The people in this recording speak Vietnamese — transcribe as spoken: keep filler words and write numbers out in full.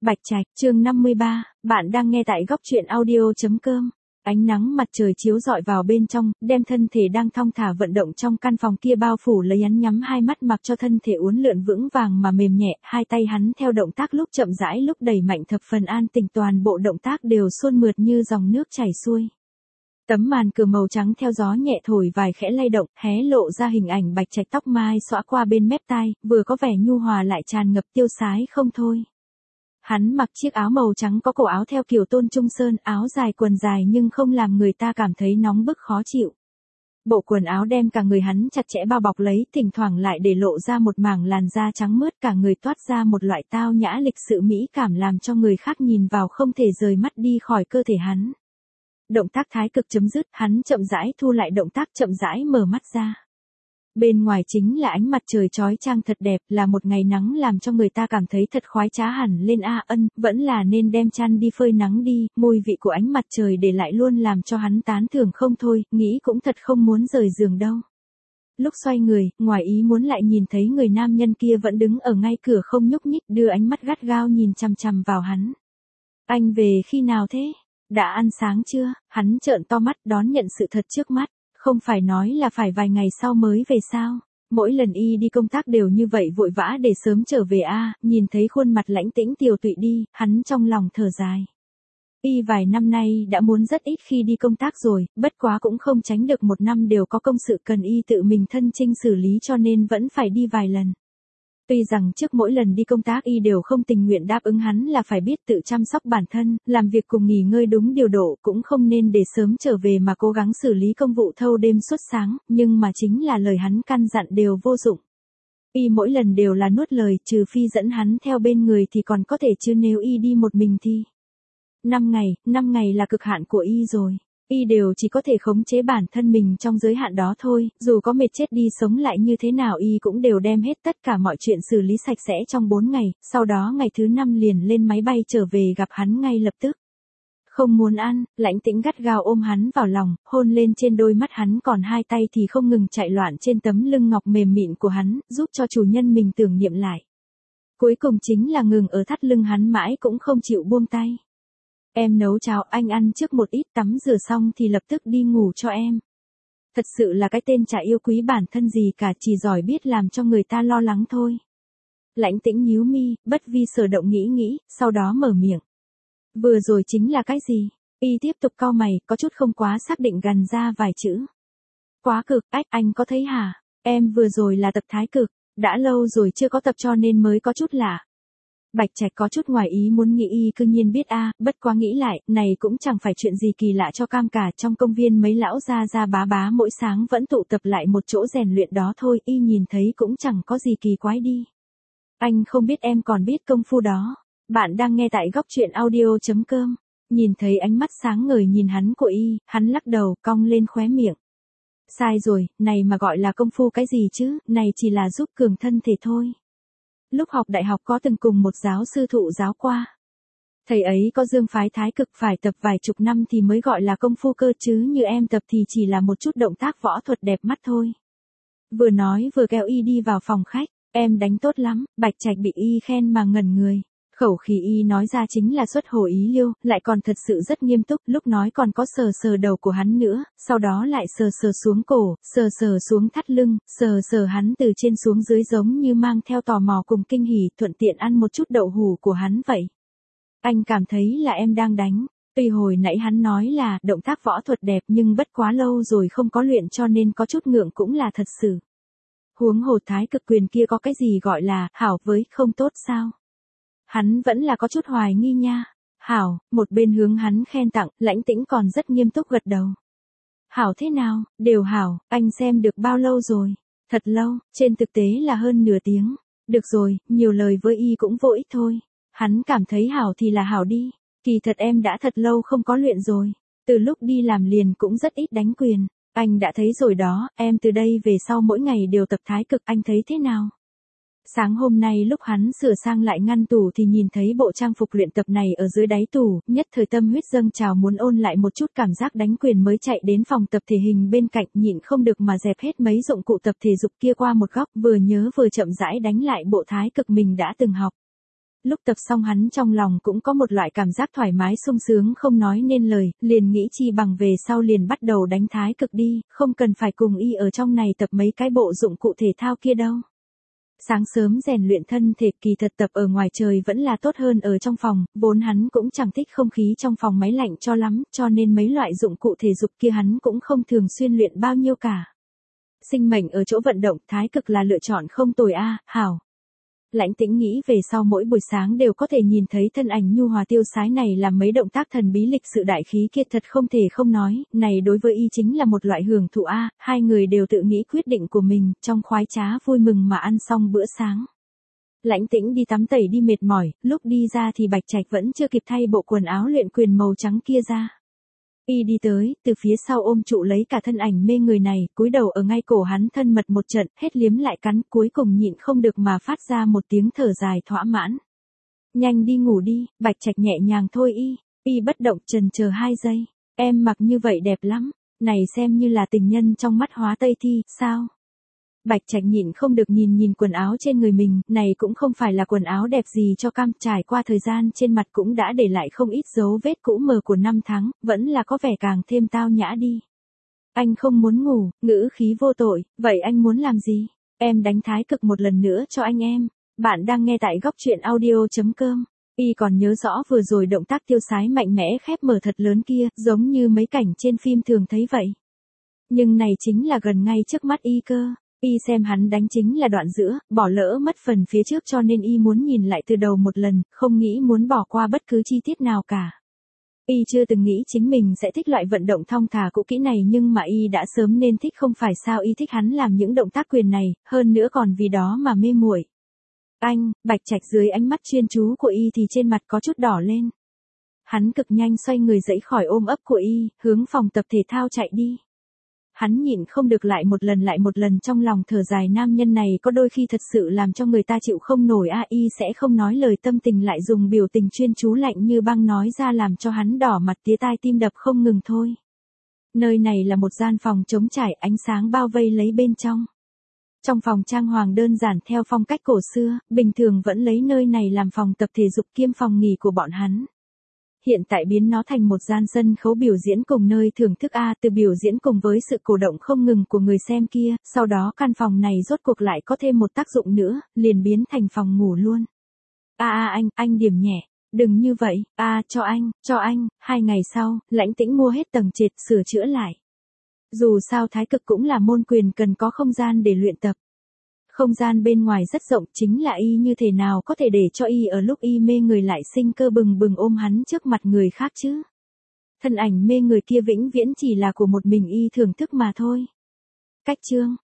Bạch Trạch, chương năm mươi ba, bạn đang nghe tại góc truyện audio.com. Ánh nắng mặt trời chiếu rọi vào bên trong, đem thân thể đang thong thả vận động trong căn phòng kia bao phủ lấy hắn, nhắm hai mắt mặc cho thân thể uốn lượn vững vàng mà mềm nhẹ, hai tay hắn theo động tác lúc chậm rãi lúc đẩy mạnh thập phần an tĩnh, toàn bộ động tác đều suôn mượt như dòng nước chảy xuôi. Tấm màn cửa màu trắng theo gió nhẹ thổi vài khẽ lay động, hé lộ ra hình ảnh Bạch Trạch tóc mai xõa qua bên mép tai, vừa có vẻ nhu hòa lại tràn ngập tiêu sái không thôi. Hắn mặc chiếc áo màu trắng có cổ áo theo kiểu Tôn Trung Sơn, áo dài quần dài nhưng không làm người ta cảm thấy nóng bức khó chịu. Bộ quần áo đem cả người hắn chặt chẽ bao bọc lấy, thỉnh thoảng lại để lộ ra một mảng làn da trắng mướt, cả người toát ra một loại tao nhã lịch sự mỹ cảm làm cho người khác nhìn vào không thể rời mắt đi khỏi cơ thể hắn. Động tác thái cực chấm dứt, hắn chậm rãi thu lại động tác, chậm rãi mở mắt ra. Bên ngoài chính là ánh mặt trời chói chang thật đẹp, là một ngày nắng làm cho người ta cảm thấy thật khoái trá hẳn lên. A ân, vẫn là nên đem chăn đi phơi nắng đi, mùi vị của ánh mặt trời để lại luôn làm cho hắn tán thưởng không thôi, nghĩ cũng thật không muốn rời giường đâu. Lúc xoay người, ngoài ý muốn lại nhìn thấy người nam nhân kia vẫn đứng ở ngay cửa không nhúc nhích, đưa ánh mắt gắt gao nhìn chằm chằm vào hắn. Anh về khi nào thế? Đã ăn sáng chưa? Hắn trợn to mắt đón nhận sự thật trước mắt. Không phải nói là phải vài ngày sau mới về sao? Mỗi lần y đi công tác đều như vậy vội vã để sớm trở về a. À, nhìn thấy khuôn mặt lãnh tĩnh tiều tụy đi, hắn trong lòng thở dài. Y vài năm nay đã muốn rất ít khi đi công tác rồi, bất quá cũng không tránh được một năm đều có công sự cần y tự mình thân chinh xử lý cho nên vẫn phải đi vài lần. Tuy rằng trước mỗi lần đi công tác y đều không tình nguyện đáp ứng hắn là phải biết tự chăm sóc bản thân, làm việc cùng nghỉ ngơi đúng điều độ, cũng không nên để sớm trở về mà cố gắng xử lý công vụ thâu đêm suốt sáng, nhưng mà chính là lời hắn căn dặn đều vô dụng. Y mỗi lần đều là nuốt lời, trừ phi dẫn hắn theo bên người thì còn có thể, chứ nếu y đi một mình thì... Năm ngày, năm ngày là cực hạn của y rồi. Y đều chỉ có thể khống chế bản thân mình trong giới hạn đó thôi, dù có mệt chết đi sống lại như thế nào y cũng đều đem hết tất cả mọi chuyện xử lý sạch sẽ trong bốn ngày, sau đó ngày thứ năm liền lên máy bay trở về gặp hắn ngay lập tức. Không muốn ăn, lãnh tĩnh gắt gao ôm hắn vào lòng, hôn lên trên đôi mắt hắn, còn hai tay thì không ngừng chạy loạn trên tấm lưng ngọc mềm mịn của hắn, giúp cho chủ nhân mình tưởng niệm lại. Cuối cùng chính là ngừng ở thắt lưng hắn mãi cũng không chịu buông tay. Em nấu cháo, anh ăn trước một ít, tắm rửa xong thì lập tức đi ngủ cho em. Thật sự là cái tên chả yêu quý bản thân gì cả, chỉ giỏi biết làm cho người ta lo lắng thôi. Lãnh tĩnh nhíu mi, bất vi sở động nghĩ nghĩ, sau đó mở miệng. Vừa rồi chính là cái gì? Y tiếp tục cau mày, có chút không quá xác định gằn ra vài chữ. Quá cực, ách, anh có thấy hả? Em vừa rồi là tập thái cực, đã lâu rồi chưa có tập cho nên mới có chút lạ. Bạch Trạch có chút ngoài ý muốn nghĩ y cư nhiên biết a, à, bất quá nghĩ lại, này cũng chẳng phải chuyện gì kỳ lạ cho cam cả, trong công viên mấy lão gia gia bá bá mỗi sáng vẫn tụ tập lại một chỗ rèn luyện đó thôi, y nhìn thấy cũng chẳng có gì kỳ quái đi. Anh không biết em còn biết công phu đó. Bạn đang nghe tại góc truyện audio.com. Nhìn thấy ánh mắt sáng ngời nhìn hắn của y, hắn lắc đầu, cong lên khóe miệng. Sai rồi, này mà gọi là công phu cái gì chứ, này chỉ là giúp cường thân thể thôi. Lúc học đại học có từng cùng một giáo sư thụ giáo qua. Thầy ấy có dương phái thái cực phải tập vài chục năm thì mới gọi là công phu cơ, chứ như em tập thì chỉ là một chút động tác võ thuật đẹp mắt thôi. Vừa nói vừa kéo y đi vào phòng khách, em đánh tốt lắm. Bạch Trạch bị y khen mà ngẩn người. Khẩu khí y nói ra chính là xuất hồ ý liêu, lại còn thật sự rất nghiêm túc, lúc nói còn có sờ sờ đầu của hắn nữa, sau đó lại sờ sờ xuống cổ, sờ sờ xuống thắt lưng, sờ sờ hắn từ trên xuống dưới giống như mang theo tò mò cùng kinh hỉ, thuận tiện ăn một chút đậu hủ của hắn vậy. Anh cảm thấy là em đang đánh, tuy hồi nãy hắn nói là động tác võ thuật đẹp nhưng bất quá lâu rồi không có luyện cho nên có chút ngượng cũng là thật sự. Huống hồ thái cực quyền kia có cái gì gọi là hảo với không tốt sao? Hắn vẫn là có chút hoài nghi nha. Hảo, một bên hướng hắn khen tặng, lãnh tĩnh còn rất nghiêm túc gật đầu. Hảo thế nào, đều hảo, anh xem được bao lâu rồi? Thật lâu, trên thực tế là hơn nửa tiếng. Được rồi, nhiều lời với y cũng vô ích thôi. Hắn cảm thấy hảo thì là hảo đi. Kỳ thật em đã thật lâu không có luyện rồi. Từ lúc đi làm liền cũng rất ít đánh quyền. Anh đã thấy rồi đó, em từ đây về sau mỗi ngày đều tập thái cực, anh thấy thế nào? Sáng hôm nay lúc hắn sửa sang lại ngăn tủ thì nhìn thấy bộ trang phục luyện tập này ở dưới đáy tủ, nhất thời tâm huyết dâng trào muốn ôn lại một chút cảm giác đánh quyền, mới chạy đến phòng tập thể hình bên cạnh, nhịn không được mà dẹp hết mấy dụng cụ tập thể dục kia qua một góc, vừa nhớ vừa chậm rãi đánh lại bộ thái cực mình đã từng học. Lúc tập xong hắn trong lòng cũng có một loại cảm giác thoải mái sung sướng không nói nên lời, liền nghĩ chi bằng về sau liền bắt đầu đánh thái cực đi, không cần phải cùng y ở trong này tập mấy cái bộ dụng cụ thể thao kia đâu. Sáng sớm rèn luyện thân thể, kỳ thật tập ở ngoài trời vẫn là tốt hơn ở trong phòng, vốn hắn cũng chẳng thích không khí trong phòng máy lạnh cho lắm, cho nên mấy loại dụng cụ thể dục kia hắn cũng không thường xuyên luyện bao nhiêu cả. Sinh mệnh ở chỗ vận động, thái cực là lựa chọn không tồi a, hảo. Lãnh Tĩnh nghĩ về sau mỗi buổi sáng đều có thể nhìn thấy thân ảnh nhu hòa tiêu sái này làm mấy động tác thần bí lịch sự đại khí kia, thật không thể không nói, này đối với y chính là một loại hưởng thụ a, hai người đều tự nghĩ quyết định của mình, trong khoái trá vui mừng mà ăn xong bữa sáng. Lãnh Tĩnh đi tắm tẩy đi mệt mỏi, lúc đi ra thì Bạch Trạch vẫn chưa kịp thay bộ quần áo luyện quyền màu trắng kia ra. Y đi tới, từ phía sau ôm trụ lấy cả thân ảnh mê người này, cúi đầu ở ngay cổ hắn thân mật một trận, hết liếm lại cắn, cuối cùng nhịn không được mà phát ra một tiếng thở dài thỏa mãn. Nhanh đi ngủ đi, Bạch Trạch nhẹ nhàng thôi y, y bất động chần chờ hai giây, em mặc như vậy đẹp lắm, này xem như là tình nhân trong mắt Hóa Tây Thi, sao? Bạch Trạch nhịn không được nhìn nhìn quần áo trên người mình, này cũng không phải là quần áo đẹp gì cho cam, trải qua thời gian trên mặt cũng đã để lại không ít dấu vết cũ mờ của năm tháng, vẫn là có vẻ càng thêm tao nhã đi. Anh không muốn ngủ, ngữ khí vô tội, vậy anh muốn làm gì? Em đánh thái cực một lần nữa cho anh em. Bạn đang nghe tại góc truyện audio chấm com. Y còn nhớ rõ vừa rồi động tác tiêu sái mạnh mẽ khép mở thật lớn kia, giống như mấy cảnh trên phim thường thấy vậy. Nhưng này chính là gần ngay trước mắt y cơ. Y xem hắn đánh chính là đoạn giữa, bỏ lỡ mất phần phía trước cho nên y muốn nhìn lại từ đầu một lần, không nghĩ muốn bỏ qua bất cứ chi tiết nào cả. Y chưa từng nghĩ chính mình sẽ thích loại vận động thong thả cũ kỹ này nhưng mà y đã sớm nên thích, không phải sao y thích hắn làm những động tác quyền này, hơn nữa còn vì đó mà mê muội. Anh, Bạch Trạch dưới ánh mắt chuyên chú của y thì trên mặt có chút đỏ lên. Hắn cực nhanh xoay người dậy khỏi ôm ấp của y, hướng phòng tập thể thao chạy đi. Hắn nhịn không được lại một lần lại một lần trong lòng thở dài, nam nhân này có đôi khi thật sự làm cho người ta chịu không nổi a. Y sẽ không nói lời tâm tình lại dùng biểu tình chuyên chú lạnh như băng nói ra làm cho hắn đỏ mặt tía tai tim đập không ngừng thôi. Nơi này là một gian phòng trống trải, ánh sáng bao vây lấy bên trong. Trong phòng trang hoàng đơn giản theo phong cách cổ xưa, bình thường vẫn lấy nơi này làm phòng tập thể dục kiêm phòng nghỉ của bọn hắn. Hiện tại biến nó thành một gian sân khấu biểu diễn cùng nơi thưởng thức a, từ biểu diễn cùng với sự cổ động không ngừng của người xem kia, sau đó căn phòng này rốt cuộc lại có thêm một tác dụng nữa, liền biến thành phòng ngủ luôn. A a anh, anh điểm nhẹ, đừng như vậy, a cho anh, cho anh, hai ngày sau, Lãnh Tĩnh mua hết tầng trệt sửa chữa lại. Dù sao thái cực cũng là môn quyền cần có không gian để luyện tập. Không gian bên ngoài rất rộng, chính là y như thế nào có thể để cho y ở lúc y mê người lại sinh cơ bừng bừng ôm hắn trước mặt người khác chứ. Thân ảnh mê người kia vĩnh viễn chỉ là của một mình y thưởng thức mà thôi. Cách chương